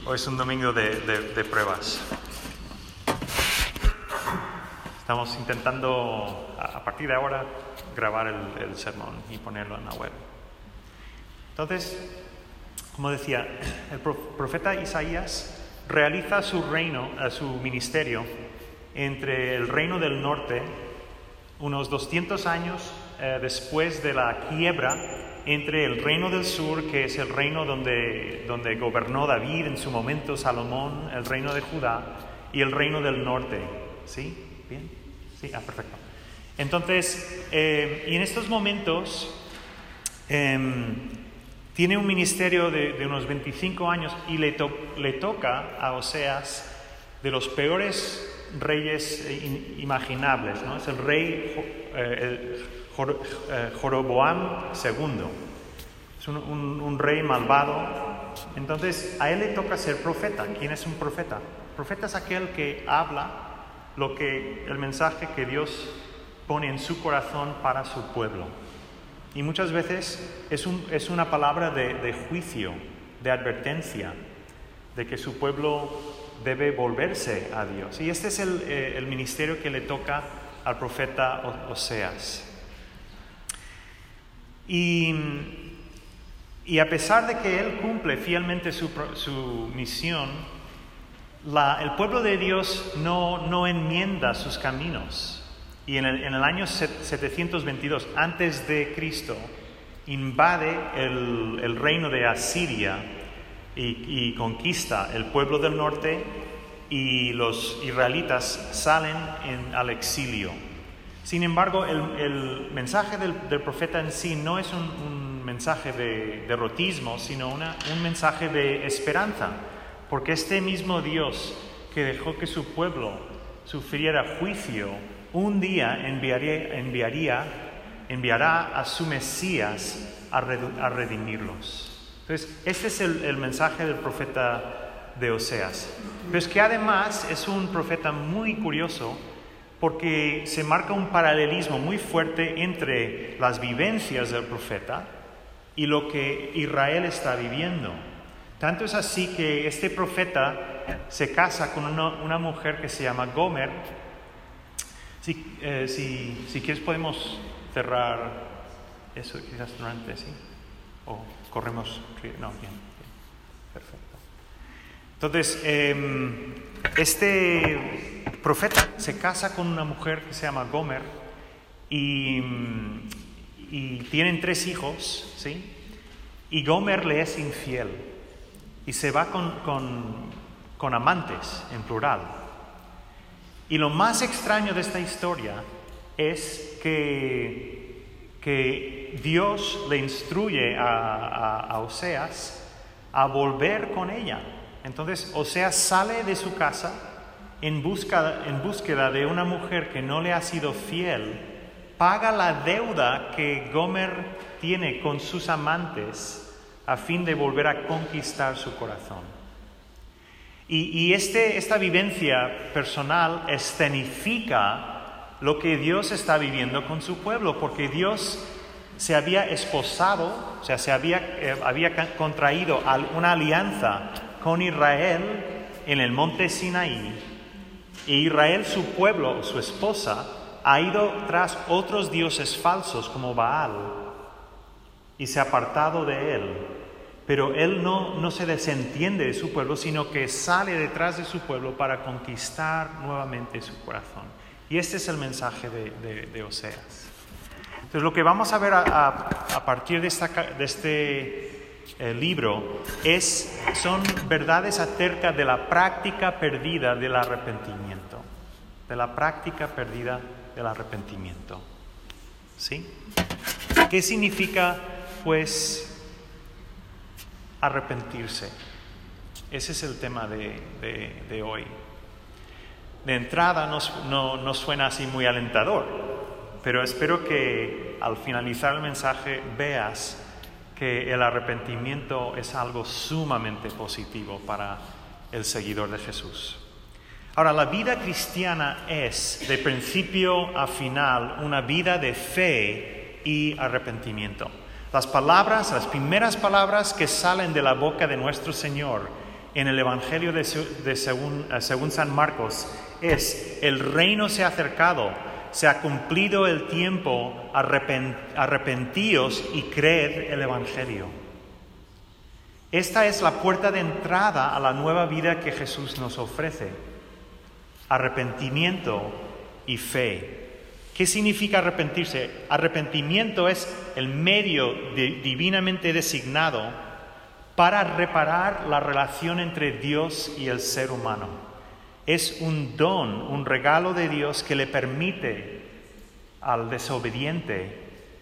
Hoy es un domingo de pruebas. Estamos intentando, a partir de ahora, grabar el sermón y ponerlo en la web. Entonces, como decía, el profeta Isaías realiza su ministerio entre el reino del norte, unos 200 años después de la quiebra entre el reino del sur, que es el reino donde gobernó David en su momento, Salomón, el reino de Judá, y el reino del norte. ¿Sí? ¿Bien? Sí, perfecto. Entonces, y en estos momentos tiene un ministerio de unos 25 años y le toca a Oseas de los peores reyes imaginables, ¿no? Es el rey Jeroboam II. Es un rey malvado. Entonces, a él le toca ser profeta. ¿Quién es un profeta? Profeta es aquel que habla el mensaje que Dios pone en su corazón para su pueblo. Y muchas veces es una palabra de juicio, de advertencia, de que su pueblo debe volverse a Dios. Y este es el ministerio que le toca al profeta Oseas. Y a pesar de que él cumple fielmente su misión, el pueblo de Dios no enmienda sus caminos. Y en el año 722 antes de Cristo invade el reino de Asiria y conquista el pueblo del norte, y los israelitas salen al exilio. Sin embargo, el mensaje del profeta en sí no es un mensaje de derrotismo, sino un mensaje de esperanza, porque este mismo Dios que dejó que su pueblo sufriera juicio, un día enviará a su Mesías a redimirlos. Entonces, este es el mensaje del profeta de Oseas. Pero es que además es un profeta muy curioso, porque se marca un paralelismo muy fuerte entre las vivencias del profeta y lo que Israel está viviendo. Tanto es así que este profeta se casa con una mujer que se llama Gomer. Si quieres podemos cerrar eso quizás durante, ¿sí? O corremos. No, bien. Perfecto. Entonces, este profeta se casa con una mujer que se llama Gomer y tienen 3 hijos, ¿sí? Y Gomer le es infiel y se va con amantes, en plural. Y lo más extraño de esta historia es que Dios le instruye a Oseas a volver con ella. Entonces Oseas sale de su casa en búsqueda de una mujer que no le ha sido fiel, paga la deuda que Gomer tiene con sus amantes a fin de volver a conquistar su corazón. Y esta vivencia personal escenifica lo que Dios está viviendo con su pueblo, porque Dios se había esposado, o sea, había contraído una alianza con Israel en el monte Sinaí, e Israel, su pueblo, su esposa, ha ido tras otros dioses falsos como Baal y se ha apartado de él. Pero él no se desentiende de su pueblo, sino que sale detrás de su pueblo para conquistar nuevamente su corazón. Y este es el mensaje de Oseas. Entonces, lo que vamos a ver a partir de este libro son verdades acerca de la práctica perdida del arrepentimiento. De la práctica perdida del arrepentimiento. ¿Sí? ¿Qué significa, pues, arrepentirse? Ese es el tema de hoy. De entrada no suena así muy alentador, pero espero que al finalizar el mensaje veas que el arrepentimiento es algo sumamente positivo para el seguidor de Jesús. Ahora, la vida cristiana es, de principio a final, una vida de fe y arrepentimiento. Las primeras palabras que salen de la boca de nuestro Señor en el Evangelio según San Marcos es: el reino se ha acercado, se ha cumplido el tiempo, arrepentíos y creed el Evangelio. Esta es la puerta de entrada a la nueva vida que Jesús nos ofrece: arrepentimiento y fe. ¿Qué significa arrepentirse? Arrepentimiento es el medio divinamente designado para reparar la relación entre Dios y el ser humano. Es un don, un regalo de Dios que le permite al desobediente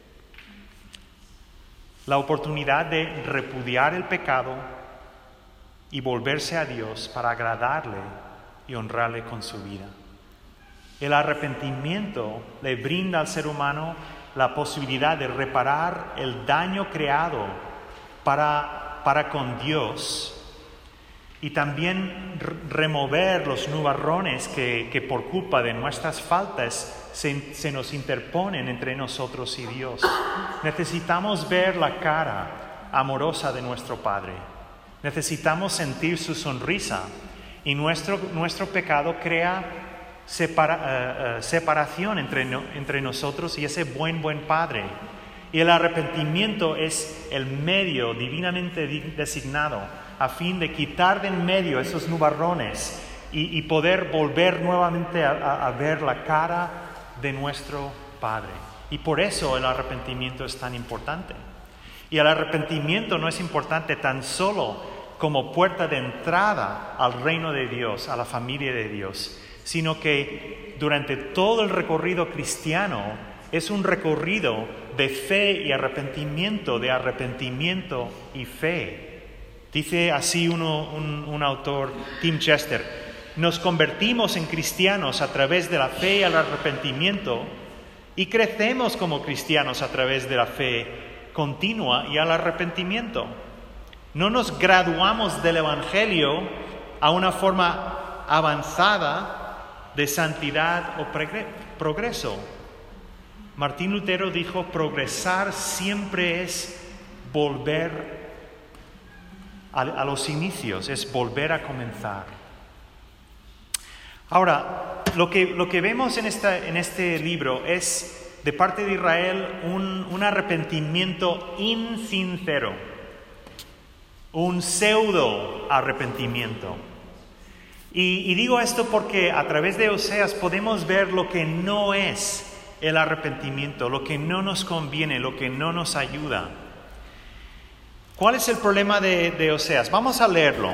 la oportunidad de repudiar el pecado y volverse a Dios para agradarle y honrarle con su vida. El arrepentimiento le brinda al ser humano la posibilidad de reparar el daño creado para con Dios y también remover los nubarrones que por culpa de nuestras faltas se nos interponen entre nosotros y Dios. Necesitamos ver la cara amorosa de nuestro Padre. Necesitamos sentir su sonrisa y nuestro pecado crea separación entre nosotros y ese buen Padre. Y el arrepentimiento es el medio divinamente designado a fin de quitar de en medio esos nubarrones y poder volver nuevamente a ver la cara de nuestro Padre. Y por eso el arrepentimiento es tan importante. Y el arrepentimiento no es importante tan solo como puerta de entrada al reino de Dios, a la familia de Dios, sino que durante todo el recorrido cristiano es un recorrido de fe y arrepentimiento, de arrepentimiento y fe. Dice así un autor, Tim Chester: nos convertimos en cristianos a través de la fe y el arrepentimiento y crecemos como cristianos a través de la fe continua y al arrepentimiento. No nos graduamos del Evangelio a una forma avanzada de santidad o progreso. Martín Lutero dijo: progresar siempre es volver a los inicios, es volver a comenzar. Ahora, lo que vemos en este libro es, de parte de Israel, un arrepentimiento insincero, un pseudo arrepentimiento. Y digo esto porque a través de Oseas podemos ver lo que no es el arrepentimiento, lo que no nos conviene, lo que no nos ayuda. ¿Cuál es el problema de Oseas? Vamos a leerlo.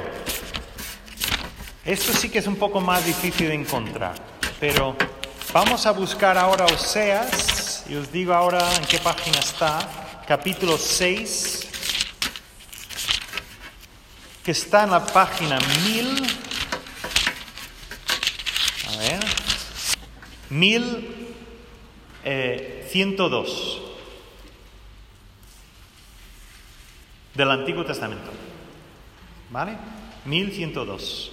Esto sí que es un poco más difícil de encontrar, pero vamos a buscar ahora Oseas, y os digo ahora en qué página está, capítulo 6, que está en la página 1102 del Antiguo Testamento. ¿Vale? 1102.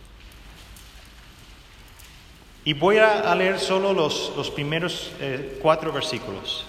Y voy a leer solo los primeros 4 versículos.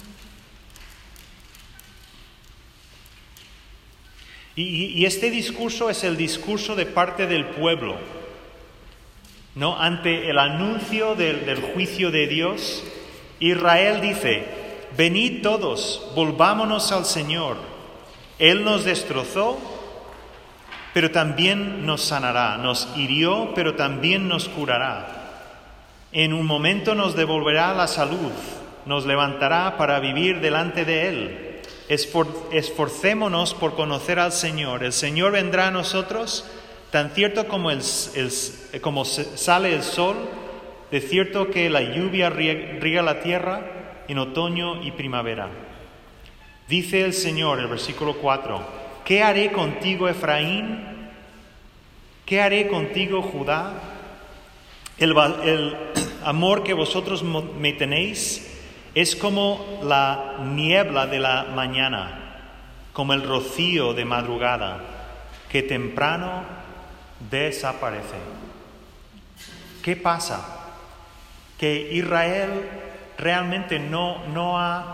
Y este discurso es el discurso de parte del pueblo, ¿no? Ante el anuncio del juicio de Dios, Israel dice: venid todos, volvámonos al Señor. Él nos destrozó, pero también nos sanará. Nos hirió, pero también nos curará. En un momento nos devolverá la salud, nos levantará para vivir delante de Él. Esforcémonos por conocer al Señor. El Señor vendrá a nosotros, tan cierto como como sale el sol, de cierto que la lluvia riega la tierra en otoño y primavera. Dice el Señor, el versículo 4, ¿qué haré contigo, Efraín? ¿Qué haré contigo, Judá? El amor que vosotros me tenéis es como la niebla de la mañana, como el rocío de madrugada, que temprano desaparece. ¿Qué pasa? Que Israel realmente no ha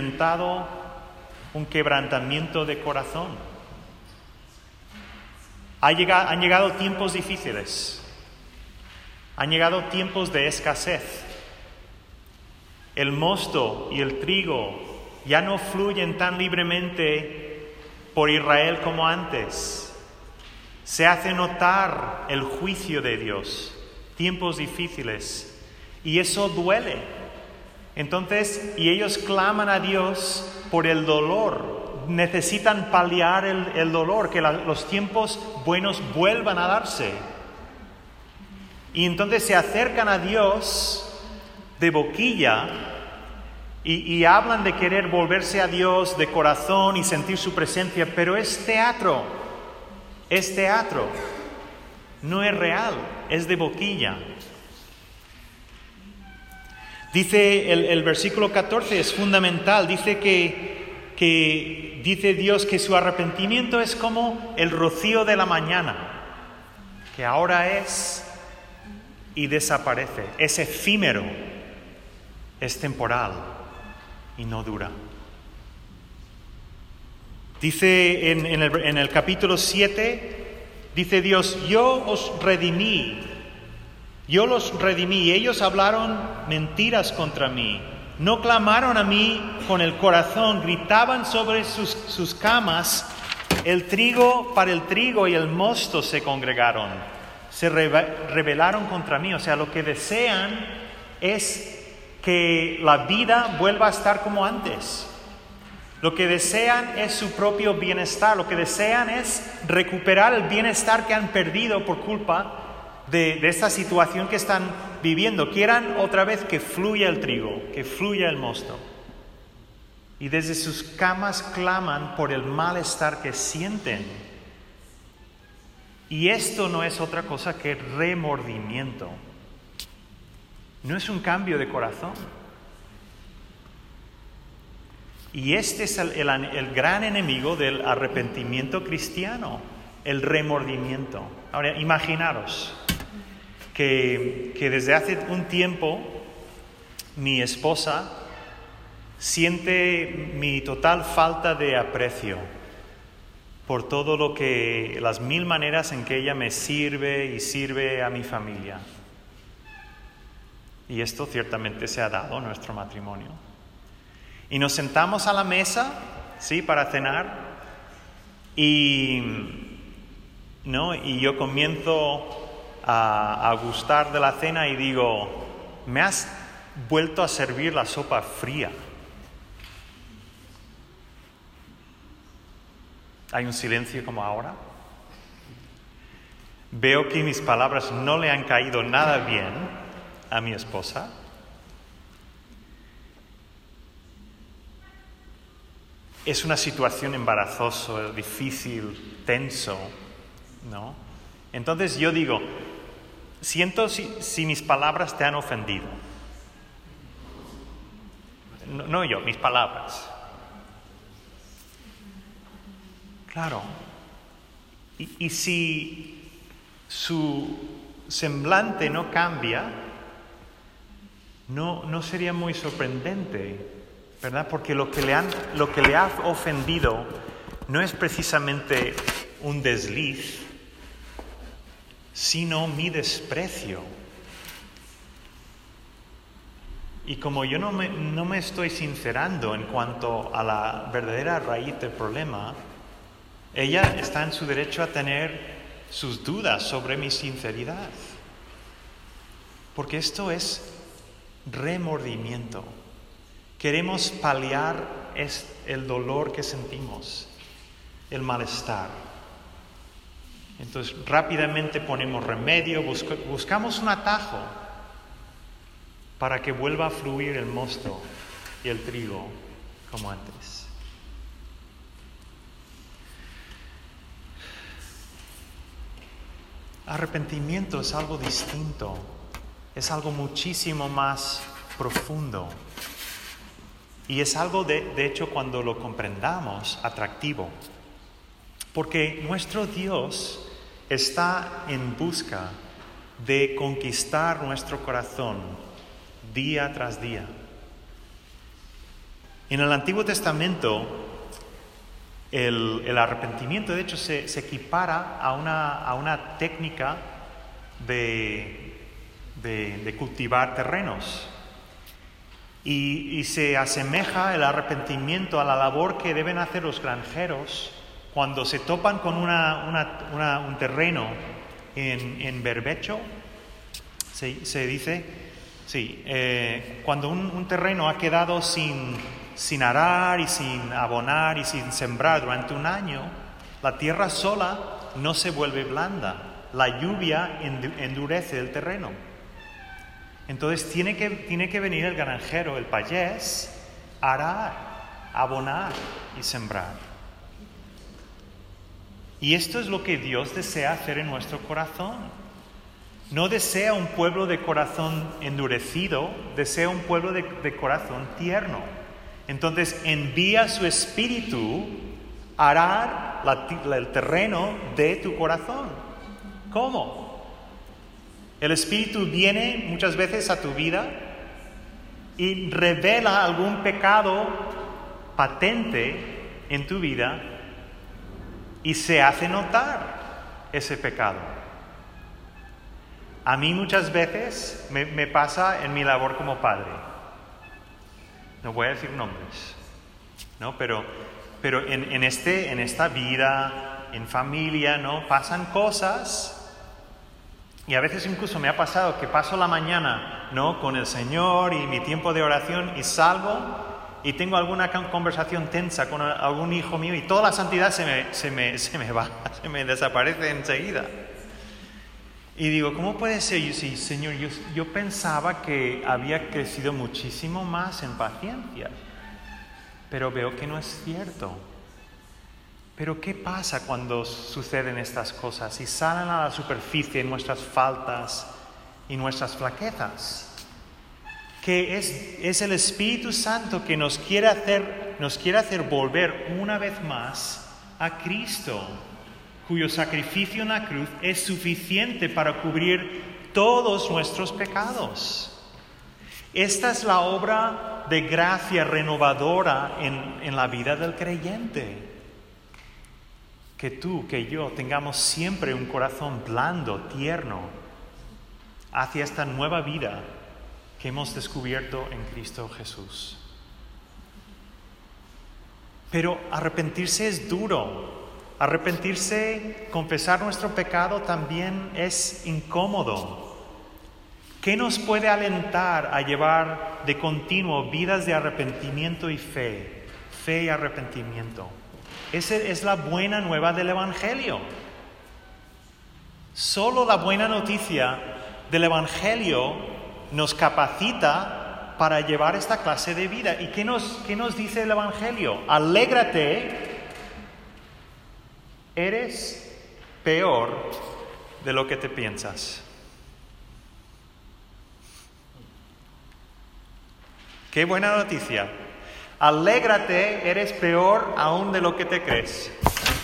experimentado un quebrantamiento de corazón. Han llegado tiempos difíciles. Han llegado tiempos de escasez. El mosto y el trigo ya no fluyen tan libremente por Israel como antes. Se hace notar el juicio de Dios. Tiempos difíciles. Y eso duele. Entonces, y ellos claman a Dios por el dolor. Necesitan paliar el dolor, que los tiempos buenos vuelvan a darse. Y entonces se acercan a Dios de boquilla y hablan de querer volverse a Dios de corazón y sentir su presencia, pero es teatro, no es real, es de boquilla. Dice el versículo 14, es fundamental, dice que dice Dios que su arrepentimiento es como el rocío de la mañana, que ahora es y desaparece, es efímero, es temporal y no dura. Dice en el capítulo 7, dice Dios, yo los redimí y ellos hablaron mentiras contra mí. No clamaron a mí con el corazón, gritaban sobre sus camas. El trigo para el trigo y el mosto se congregaron. Se rebelaron contra mí. O sea, lo que desean es que la vida vuelva a estar como antes. Lo que desean es su propio bienestar. Lo que desean es recuperar el bienestar que han perdido por culpa de esta situación que están viviendo. Quieran otra vez que fluya el trigo, que fluya el mosto. Y desde sus camas claman por el malestar que sienten. Y esto no es otra cosa que remordimiento. No es un cambio de corazón. Y este es el gran enemigo del arrepentimiento cristiano, el remordimiento. Ahora, imaginaros que desde hace un tiempo mi esposa siente mi total falta de aprecio por todo las 1000 maneras en que ella me sirve y sirve a mi familia. Y esto ciertamente se ha dado en nuestro matrimonio. Y nos sentamos a la mesa, ¿sí?, para cenar, y yo comienzo a gustar de la cena y digo, me has vuelto a servir la sopa fría. Hay un silencio como ahora. Veo que mis palabras no le han caído nada bien a mi esposa. Es una situación embarazosa, difícil, tenso, ¿no? Entonces yo digo, siento si mis palabras te han ofendido. No yo, mis palabras. Claro. Y si su semblante no cambia, no sería muy sorprendente, ¿verdad? Porque lo que le ha ofendido no es precisamente un desliz, sino mi desprecio. Y como yo no me estoy sincerando en cuanto a la verdadera raíz del problema, ella está en su derecho a tener sus dudas sobre mi sinceridad. Porque esto es remordimiento. Queremos paliar el dolor que sentimos, el malestar. Entonces rápidamente ponemos remedio, buscamos un atajo para que vuelva a fluir el mosto y el trigo como antes. Arrepentimiento es algo distinto, es algo muchísimo más profundo. Y es algo, de hecho, cuando lo comprendamos, atractivo. Porque nuestro Dios está en busca de conquistar nuestro corazón día tras día. En el Antiguo Testamento, el arrepentimiento, de hecho, se equipara a una técnica de cultivar terrenos. Y se asemeja el arrepentimiento a la labor que deben hacer los granjeros cuando se topan con un terreno en berbecho. Se dice, sí, cuando un terreno ha quedado sin arar y sin abonar y sin sembrar durante un año, la tierra sola no se vuelve blanda, la lluvia endurece el terreno. Entonces tiene que venir el granjero, el payés, a arar, abonar y sembrar. Y esto es lo que Dios desea hacer en nuestro corazón. No desea un pueblo de corazón endurecido, desea un pueblo de corazón tierno. Entonces envía su espíritu a arar el terreno de tu corazón. ¿Cómo? El Espíritu viene muchas veces a tu vida y revela algún pecado patente en tu vida y se hace notar ese pecado. A mí muchas veces me pasa en mi labor como padre. No voy a decir nombres, ¿no? Pero en esta vida, en familia, ¿no? Pasan cosas. Y a veces incluso me ha pasado que paso la mañana, ¿no?, con el Señor y mi tiempo de oración y salgo y tengo alguna conversación tensa con algún hijo mío y toda la santidad se me va, se me desaparece enseguida. Y digo, ¿cómo puede ser? Yo, sí, Señor, yo pensaba que había crecido muchísimo más en paciencia, pero veo que no es cierto. Pero ¿qué pasa cuando suceden estas cosas y salen a la superficie nuestras faltas y nuestras flaquezas? Que es el Espíritu Santo que nos quiere hacer volver una vez más a Cristo, cuyo sacrificio en la cruz es suficiente para cubrir todos nuestros pecados. Esta es la obra de gracia renovadora en la vida del creyente. Que tú, que yo, tengamos siempre un corazón blando, tierno, hacia esta nueva vida que hemos descubierto en Cristo Jesús. Pero arrepentirse es duro. Arrepentirse, confesar nuestro pecado también es incómodo. ¿Qué nos puede alentar a llevar de continuo vidas de arrepentimiento y fe? Fe y arrepentimiento. Esa es la buena nueva del Evangelio. Solo la buena noticia del Evangelio nos capacita para llevar esta clase de vida. ¿Y qué nos dice el Evangelio? Alégrate, eres peor de lo que te piensas. ¡Qué buena noticia! Alégrate, eres peor aún de lo que te crees.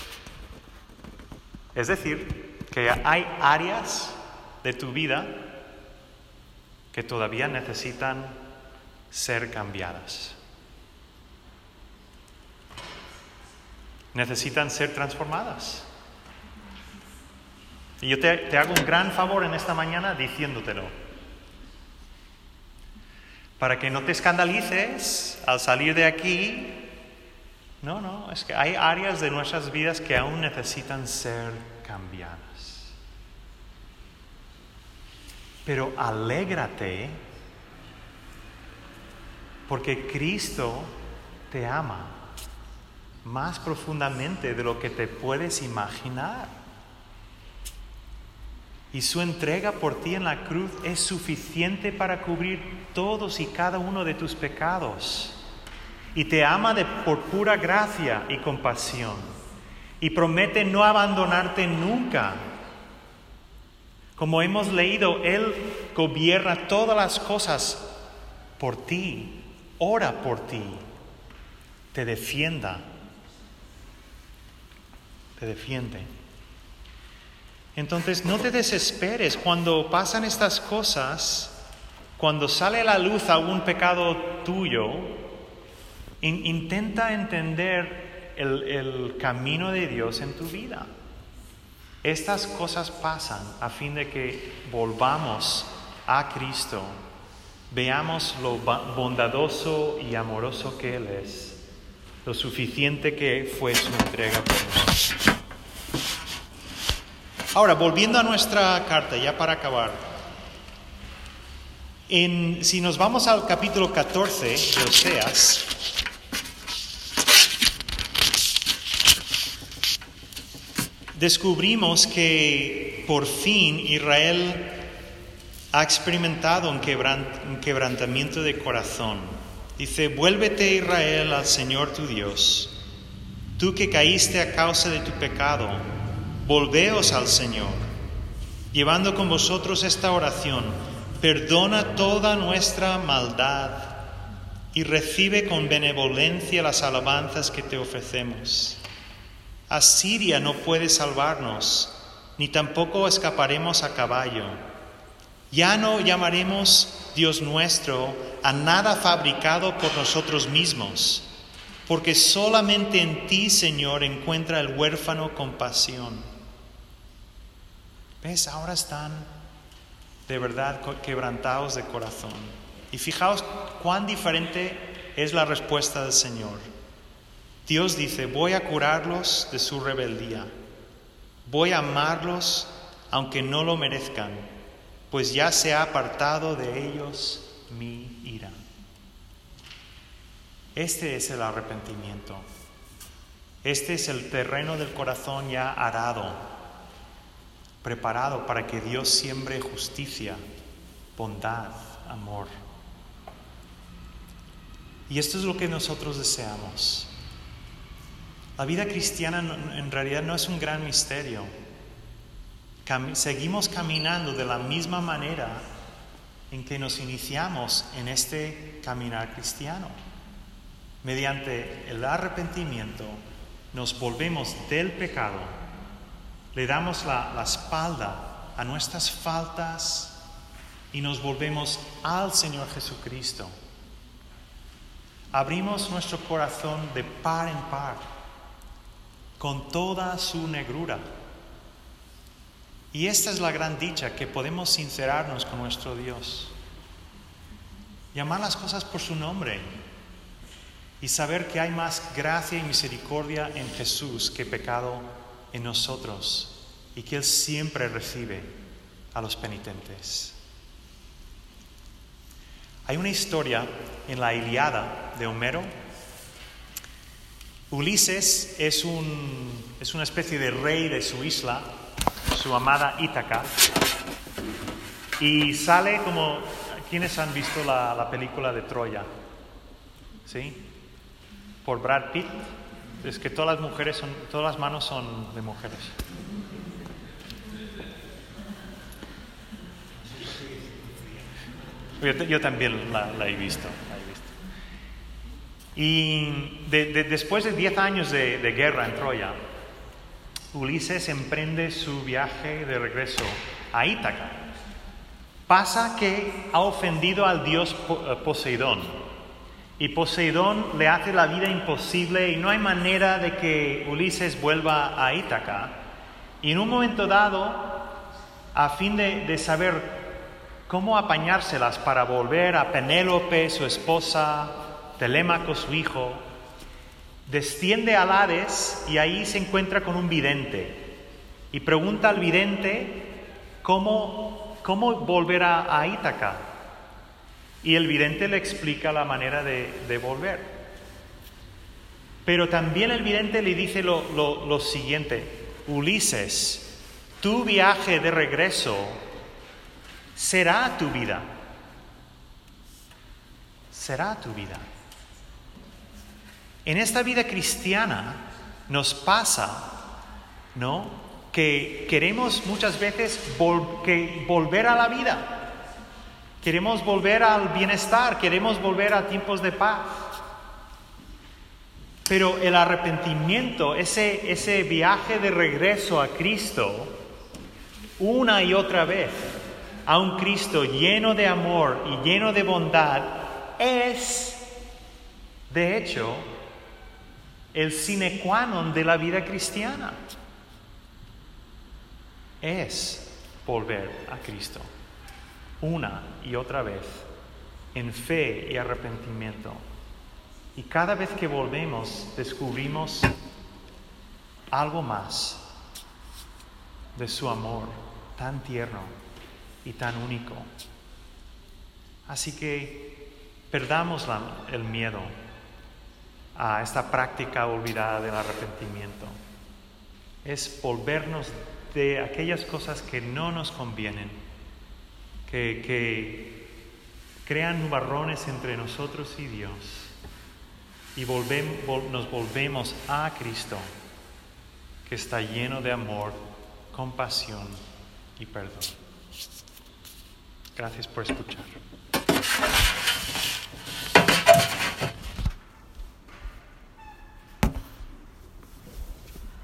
Es decir, que hay áreas de tu vida que todavía necesitan ser cambiadas. Necesitan ser transformadas. Y yo te hago un gran favor en esta mañana diciéndotelo. Para que no te escandalices al salir de aquí. No, es que hay áreas de nuestras vidas que aún necesitan ser cambiadas. Pero alégrate porque Cristo te ama más profundamente de lo que te puedes imaginar. Y su entrega por ti en la cruz es suficiente para cubrir todos y cada uno de tus pecados. Y te ama por pura gracia y compasión. Y promete no abandonarte nunca. Como hemos leído, Él gobierna todas las cosas por ti. Ora por ti. Te defiende. Entonces no te desesperes cuando pasan estas cosas, cuando sale a la luz algún pecado tuyo, intenta entender el camino de Dios en tu vida. Estas cosas pasan a fin de que volvamos a Cristo, veamos lo bondadoso y amoroso que Él es, lo suficiente que fue su entrega por nosotros. Ahora, volviendo a nuestra carta, ya para acabar, si nos vamos al capítulo 14 de Oseas, descubrimos que por fin Israel ha experimentado un quebrantamiento de corazón. Dice: vuélvete, Israel, al Señor tu Dios, tú que caíste a causa de tu pecado, volveos al Señor, llevando con vosotros esta oración: perdona toda nuestra maldad y recibe con benevolencia las alabanzas que te ofrecemos. Asiria no puede salvarnos, ni tampoco escaparemos a caballo. Ya no llamaremos Dios nuestro a nada fabricado por nosotros mismos, porque solamente en ti, Señor, encuentra el huérfano compasión. ¿Ves? Ahora están de verdad quebrantados de corazón. Y fijaos cuán diferente es la respuesta del Señor. Dios dice: voy a curarlos de su rebeldía, voy a amarlos aunque no lo merezcan, pues ya se ha apartado de ellos mi ira. Este es el arrepentimiento. Este es el terreno del corazón ya arado, preparado para que Dios siembre justicia, bondad, amor. Y esto es lo que nosotros deseamos. La vida cristiana en realidad no es un gran misterio. Seguimos caminando de la misma manera en que nos iniciamos en este caminar cristiano. Mediante el arrepentimiento nos volvemos del pecado, le damos la espalda a nuestras faltas y nos volvemos al Señor Jesucristo. Abrimos nuestro corazón de par en par, con toda su negrura. Y esta es la gran dicha, que podemos sincerarnos con nuestro Dios, llamar las cosas por su nombre y saber que hay más gracia y misericordia en Jesús que pecado en nosotros, y que Él siempre recibe a los penitentes. Hay una historia en la Ilíada de Homero. Ulises es una especie de rey de su isla, su amada Ítaca, y sale como... ¿Quiénes han visto la película de Troya? ¿Sí? Por Brad Pitt. Es que todas las manos son de mujeres. Yo también la he visto. Y después de 10 años de guerra en Troya, Ulises emprende su viaje de regreso a Ítaca. Pasa que ha ofendido al dios Poseidón, y Poseidón le hace la vida imposible y no hay manera de que Ulises vuelva a Ítaca. Y en un momento dado, a fin de saber cómo apañárselas para volver a Penélope, su esposa, Telémaco, su hijo, desciende al Hades y ahí se encuentra con un vidente y pregunta al vidente cómo volver a Ítaca. Y el vidente le explica la manera de volver. Pero también el vidente le dice lo siguiente: Ulises, tu viaje de regreso será tu vida. Será tu vida. En esta vida cristiana nos pasa, ¿no?, que queremos muchas veces volver a la vida. Queremos volver al bienestar, queremos volver a tiempos de paz. Pero el arrepentimiento, ese viaje de regreso a Cristo, una y otra vez, a un Cristo lleno de amor y lleno de bondad, es, de hecho, el sine qua non de la vida cristiana. Es volver a Cristo una y otra vez en fe y arrepentimiento. Y cada vez que volvemos descubrimos algo más de su amor tan tierno y tan único. Así que perdamos el miedo a esta práctica olvidada del arrepentimiento. Es volvernos de aquellas cosas que no nos convienen, que crean nubarrones entre nosotros y Dios, y nos volvemos a Cristo, que está lleno de amor, compasión y perdón. Gracias por escuchar.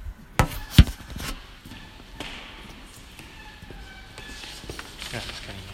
Gracias, cariño.